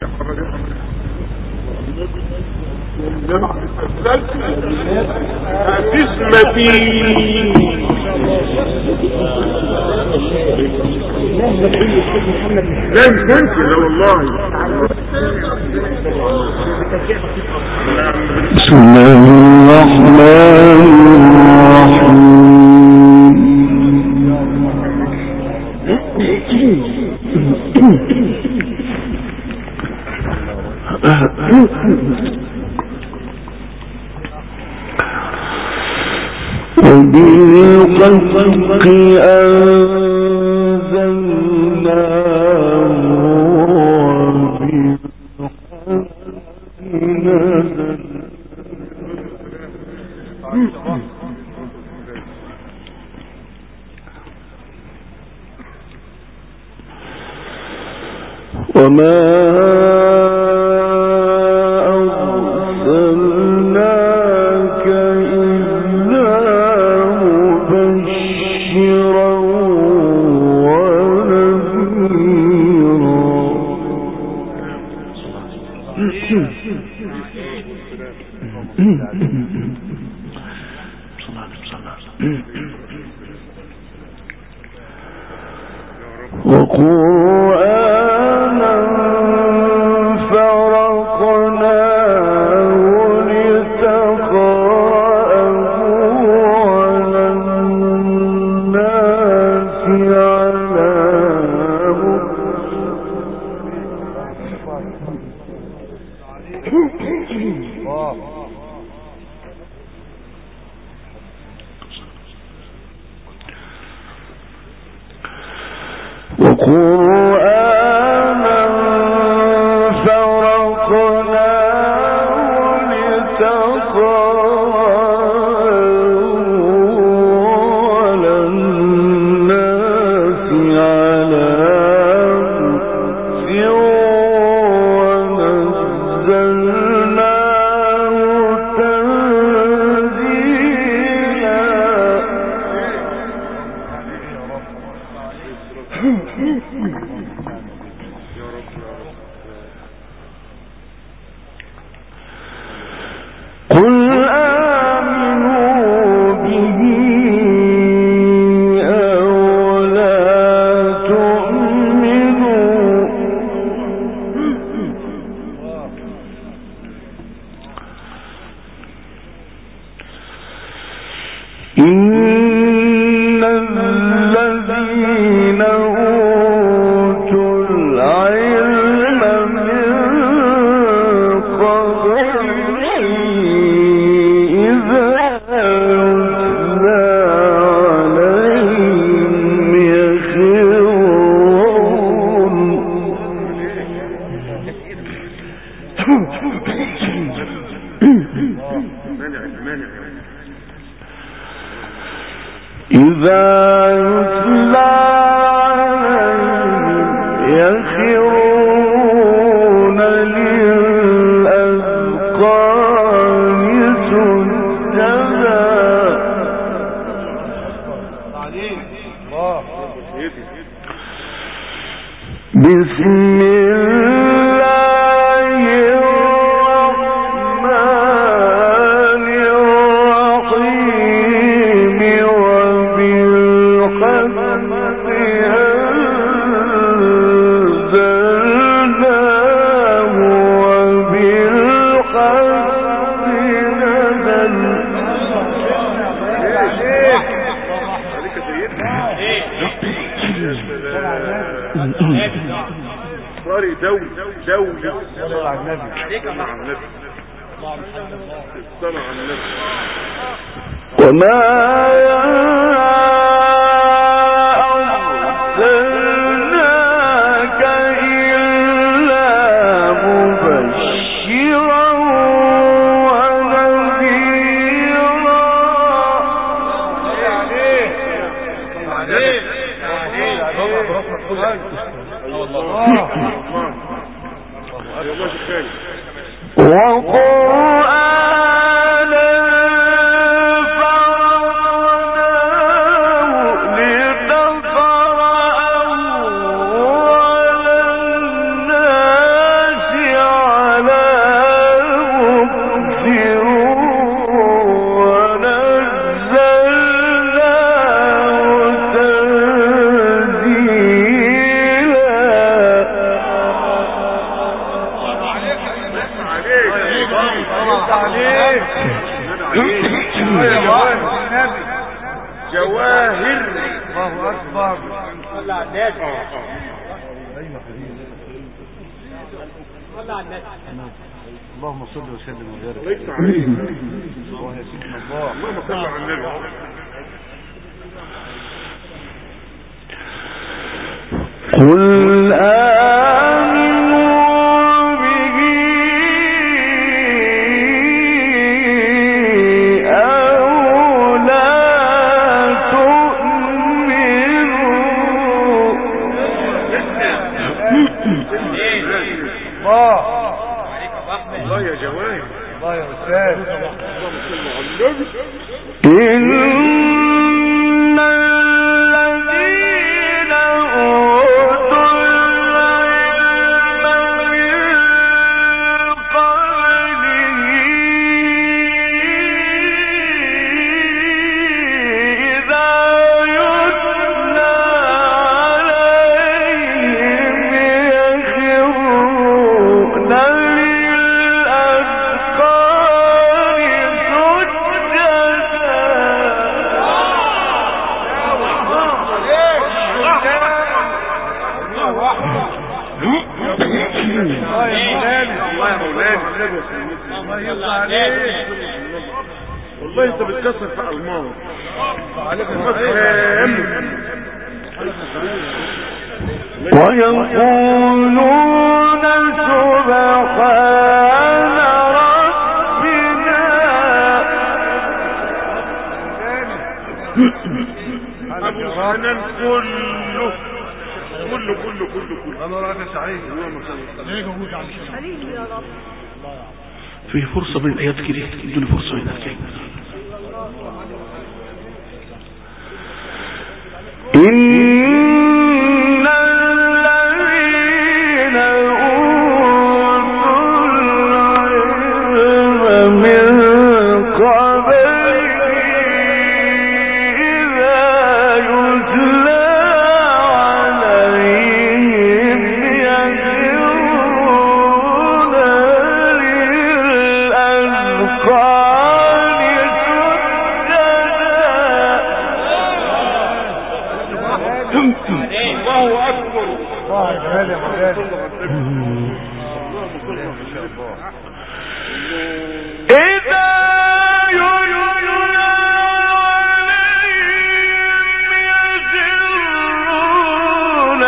لا يمكن لا والله. بسم الله الرحمن الرحيم. وبالحق أنزلناه وبالحق نزل وما وقرآنا فرقناه لتقرأه على الناس على وقرآنا فرقناه لتقرأه على الناس على مكث ونزلناه تنزيلا. قل آمنوا به أو لا تؤمنوا إن الذين أوتوا العلم من قبله إذا يتلى عليهم يخرون إذا يتلى عليهم يخرون للأذقان سجدا. بسم الله الرحمن الرحيم وبالحق أنزلناه وبالحق نزل. صاري دولي صلى على النبي صلى على النبي. وما أرسلناك إلا مبشرا ونذيرا. وقرآنا فرقناه لتقرأه على الناس جواهر. الله اكبر. صلى على الناس. صلى على الناس. اللهم صل وسلم وبارك. ليس عليه. الله يا سيدنا الله. اللهم صل على النبي. قل آمنوا به أو لا تؤمنوا. الله يا جواهر. الله يا أستاذ. اللهم صل على النبي. إن الذين أوتوا العلم من قبله إذا يتلى عليهم يخرون والله انت بتكسر في الماضي ويقولون سبحان ربنا ابو الحنان كله انا رايك سعيد. في فرصة من الآيات كده، ادوني فرصة من الآيات. إن الذين أوتوا العلم من قبله إذا يتلى عليهم يخرون للأذقان الله اكبر. الله يا مولانا. إذا يتلى عليهم يخرون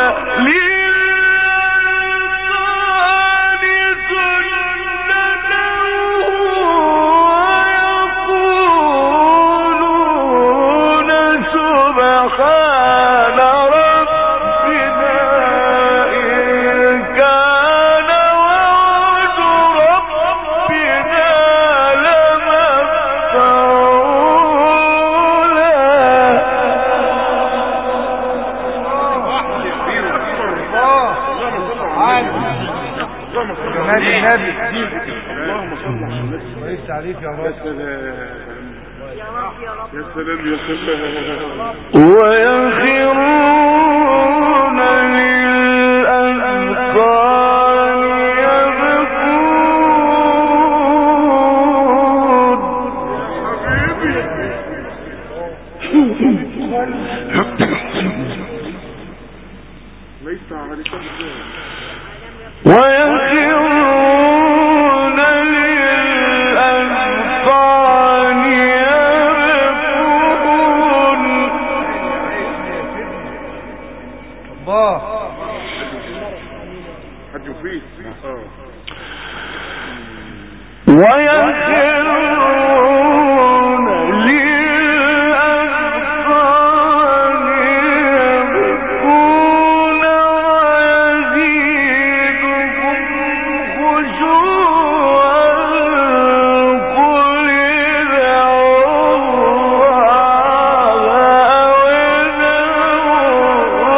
للأذقان سجدا ويقولون سبحان ربنا إن كان وعد ربنا جمال النبي. اللهم صل على النبي. وقفت عليك يا يا رب. سلام يا سلام يا سلام. ويخرون للأذقان يبكون. ليس عليك ويخرون للأذقان يبكون. الله. حد فيه. ويخرون للأذقان يبكون ويزيدهم خشوعا. قل ادعوا الله أو ادعوا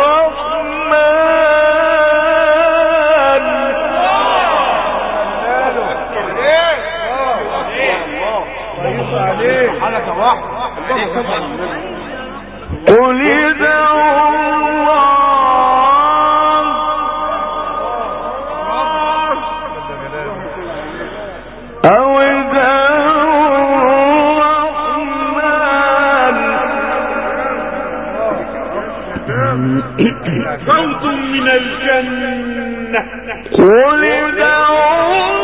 قل ادعوا الله أو ادعوا صوت من الجنة قل ادعوا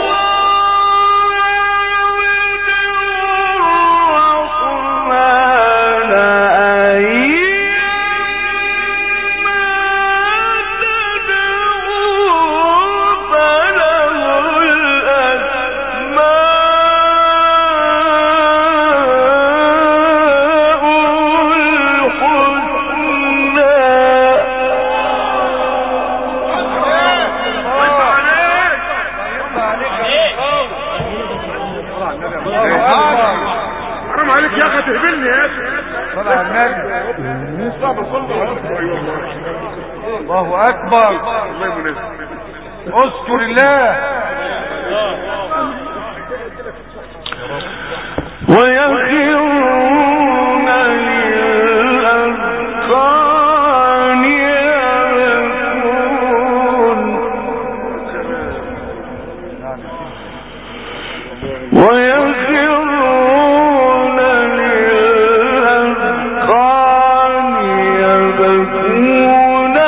تهبلني يا اخي. صلى على النبي. الله اكبر. الله يمناسب. اذكر الله. ويخرون للأذقان يبكون ويخرون للأذقان يبكون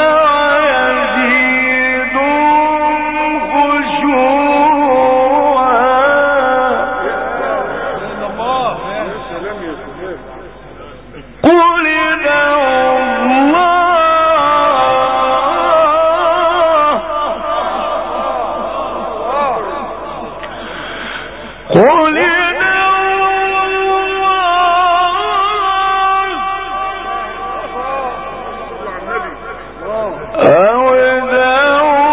ويزيدهم خشوعا. قل ادعوا الله قل ادعوا الله أو ادعوا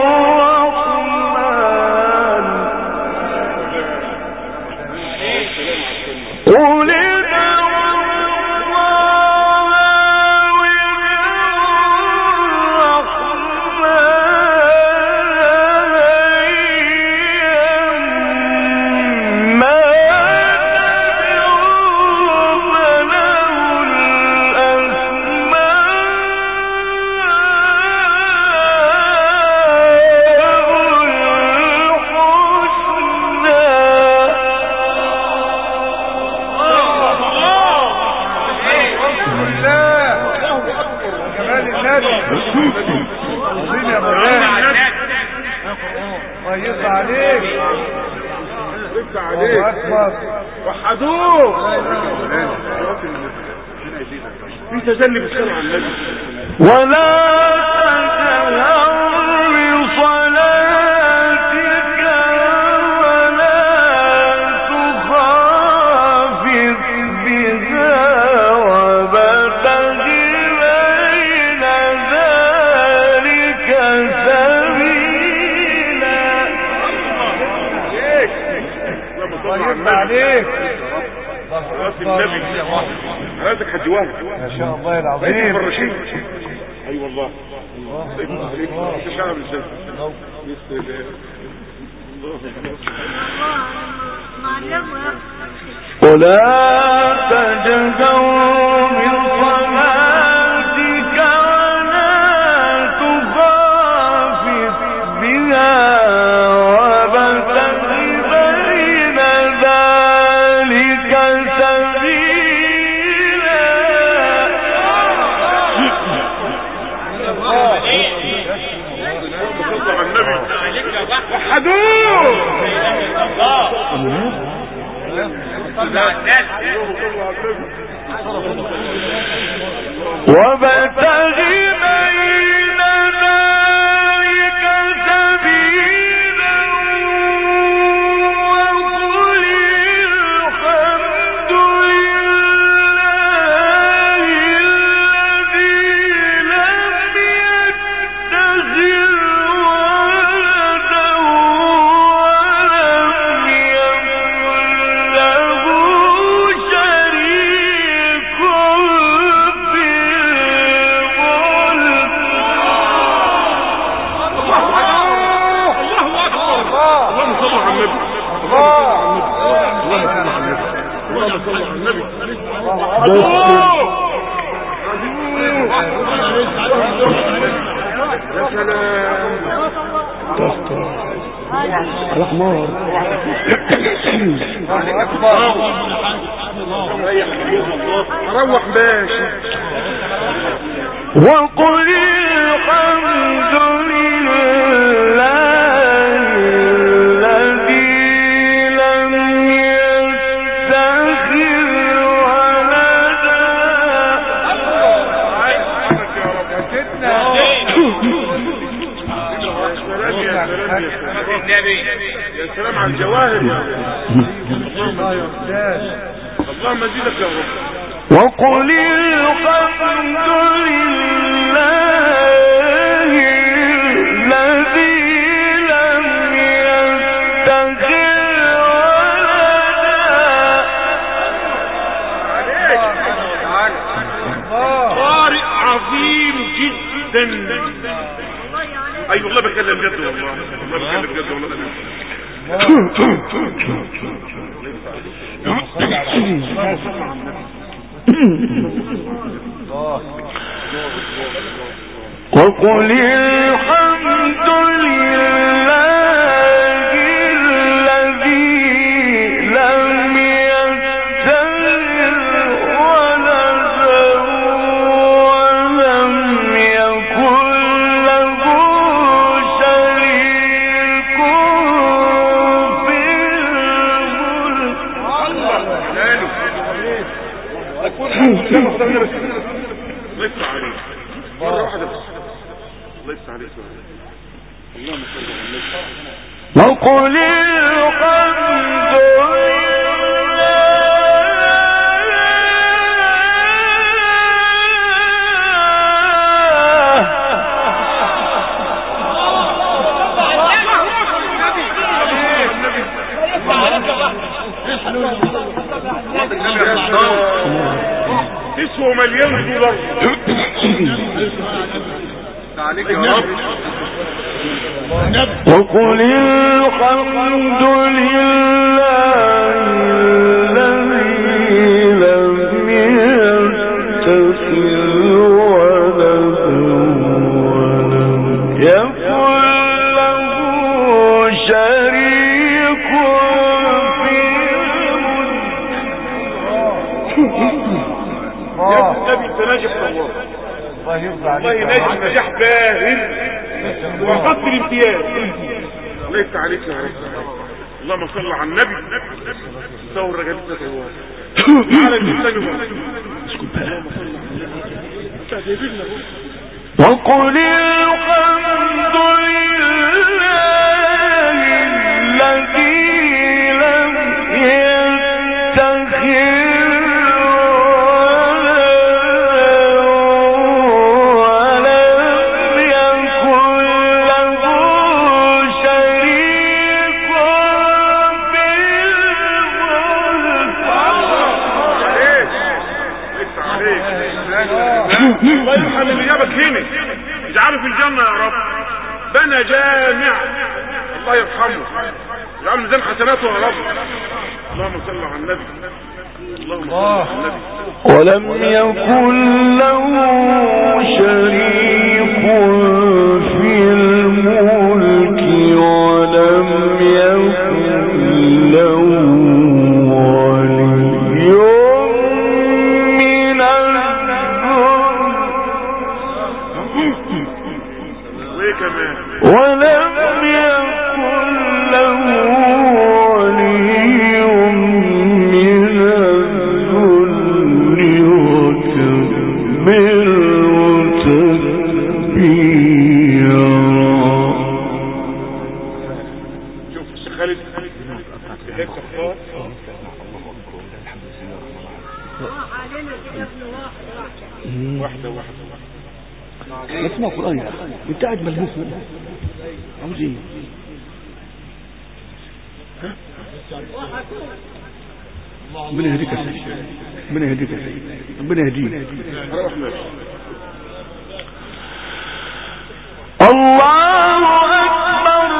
الرحمن قل وحدوه في تجلي بالشرع عن النبي. ولا تجهر بصلاتك ولا تخافت بها وابتغ بين ذلك سبيلا. الله عليك. النبي هاتك حجوان ما شاء الله العظيم. الرشيد. اي والله. الله تشعر ازاي. ولا تجهر بصلاتك ولا تخافت بها وابتغ بين ذلك سبيلا. صلى على النبي. وحدوه وابتغ بين ذلك سبيلا وقل الحمد لله الذي لم يتخذ ولدا ولم يكن له شريك في الملك. اللهم صل على النبي. اللهم صل على النبي. يا سلام. الحمار روح ماشي. وقل الحمد لله الذي لم يتخذ ولدا. يا سلام على الجواهر يا اللهم زيدك يا رب. وقل الحمد لله الذي لم يتخذ ولدا. قارئ عظيم جدا. اي والله بكلم جد والله بكلم جد والله. وقل الحمد لله الذي لم يتخذ ولدا ولم يكن له شريك في الملك. الله يفتح عليك مرة واحدة بس. الله يفتح عليك. اللهم صل على النبي. وقل الحمد اسمه مليون دولار. عليك يا رب. وقل الحمد لله الذي لم يتخذ ولدا ولم يكن له شريك في يا النبي انت ناجح والله. الله ناجح نجاح باهر وقدر امتياز. الله يفتح عليك يا رب. اللهم صل على النبي. صور رجالتك الله على النبي. وقل الحمد لله الذي لم يتخذ الله يرحم اللي جابك هنا اجعله في الجنة يا رب. بنى جامع الله يرحمه اجعله ميزان حسناته يا رب. اللهم صل على النبي. اللهم صل على النبي. ولم يكن له شريك في الملك ولم يكن له ولي من ولم يكن له ولي من الذل وكبره تكبيرا. شوف الشيخ خالد بحيث اختار واحدة اسمع قرآن يا أخي انت قاعد ملموس عاوز ايه؟ ربنا يهديك يا سيدي. ربنا يهديك يا سيدي. ربنا يهديك. الله أكبر.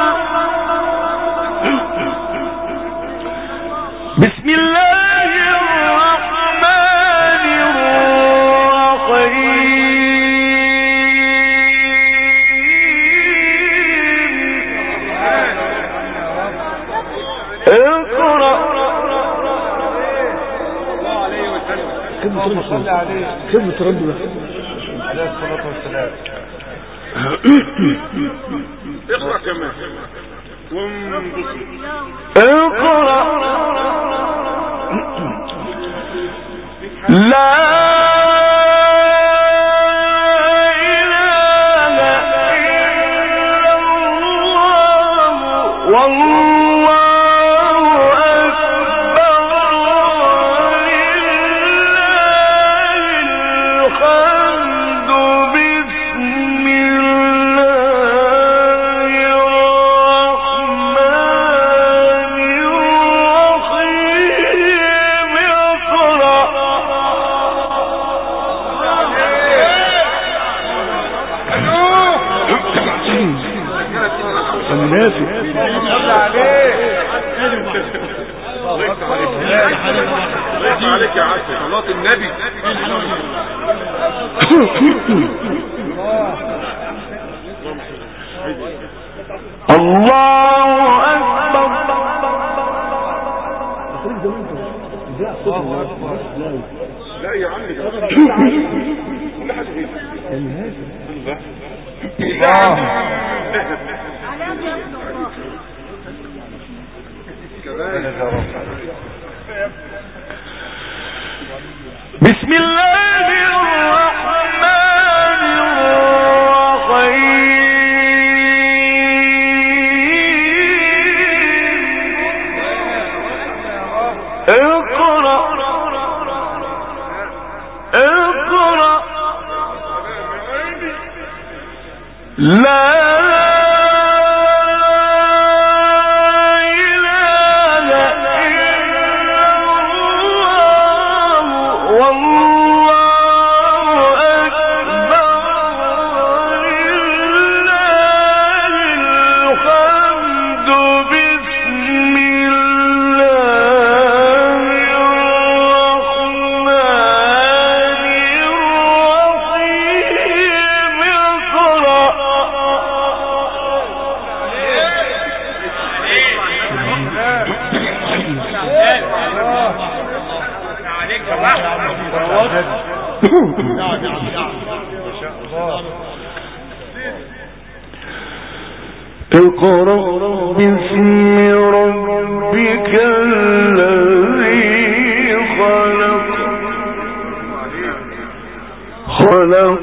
بسم الله الرحمن الرحيم. اقرأ. كيف ترد عليه الصلاة والسلام. اقرأ كمان وانبسط. اقرأ لا إله إلا الله والله أكبر ولله الحمد بسم الله الرحمن الرحيم اقرأ المنافق صلى عليه. الله عليك يا عسل صلاة النبي. الله أكبر. لا يا عمي ده كل حاجة فيه. بسم الله الرحمن الرحيم اقرأ اقرأ لا اقرأ باسم ربك الذي خلق خلق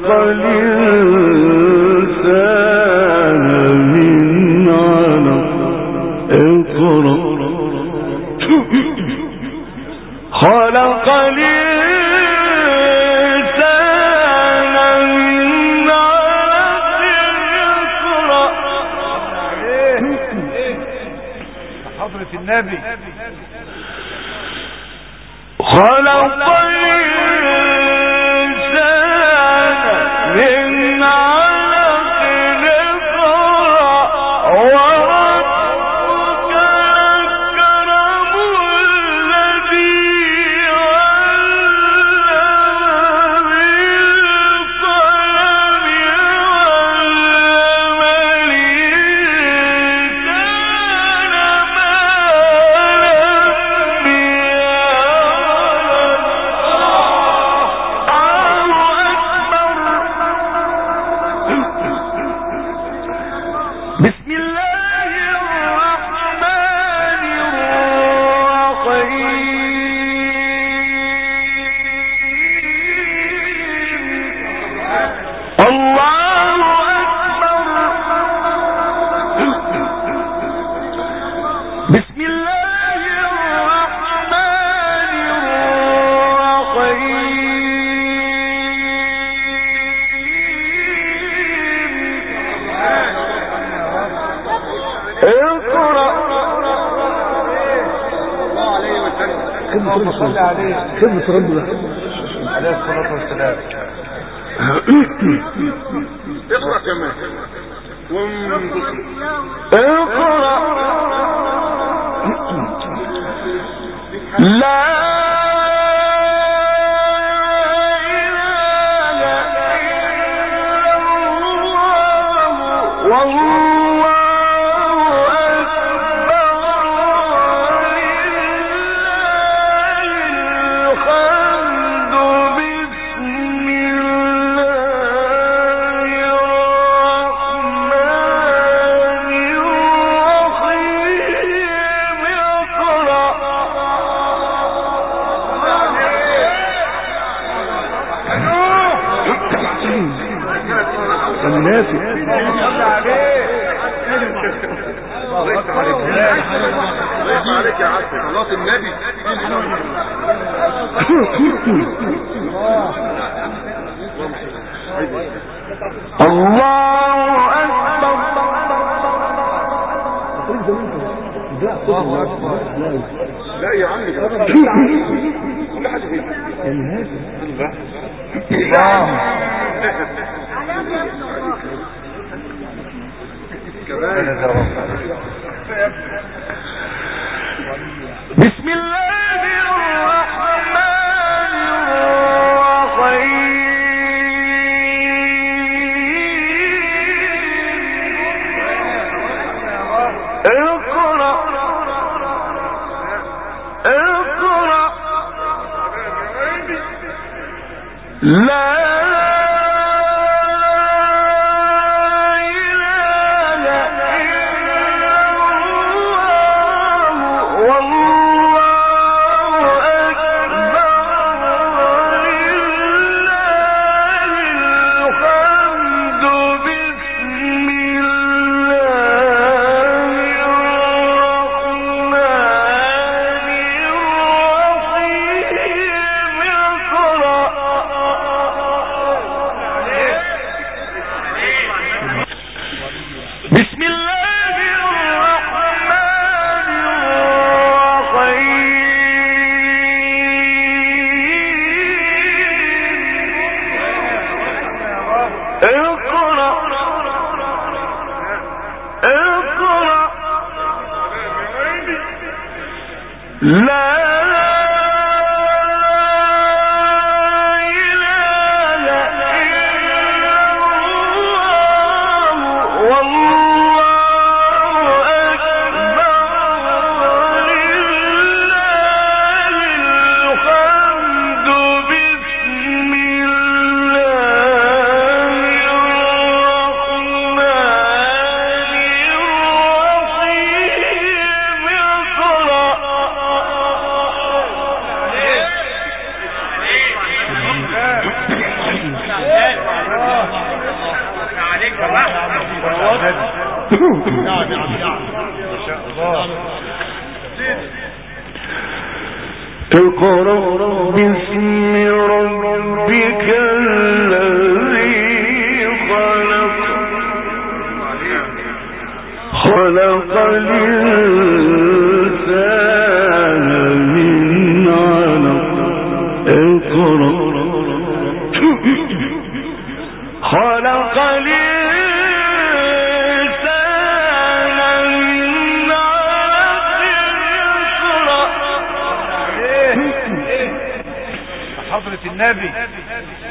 الإنسان من علق اقرأ خلق الإنسان من علق اقرأ حضرة النبي. خلق الإنسان من علق اقرأ وربك الأكرم الذي علم بالقلم علم الإنسان ما لم بسم الله الرحمن الرحيم الله أكبر بسم الله الرحمن الرحيم اقرأ اللهم صل عليه. خدمة ربنا عليه الصلاة والسلام. اقرأ كمان وانبسط. اقرأ لا إله إلا الله والله أكبر ولله الحمد بسم الله ناسي. صلى عليه. الله يفتح عليك. الله يفتح عليك يا عبد صلاة النبي. الله أكبر. لا يا عمي كل حاجة فيه. بسم الله الرحمن الرحيم. اقرأ لا اقرأ باسم ربك الذي خلق خلق الإنسان من علق اقرأ خلق حضرة النبي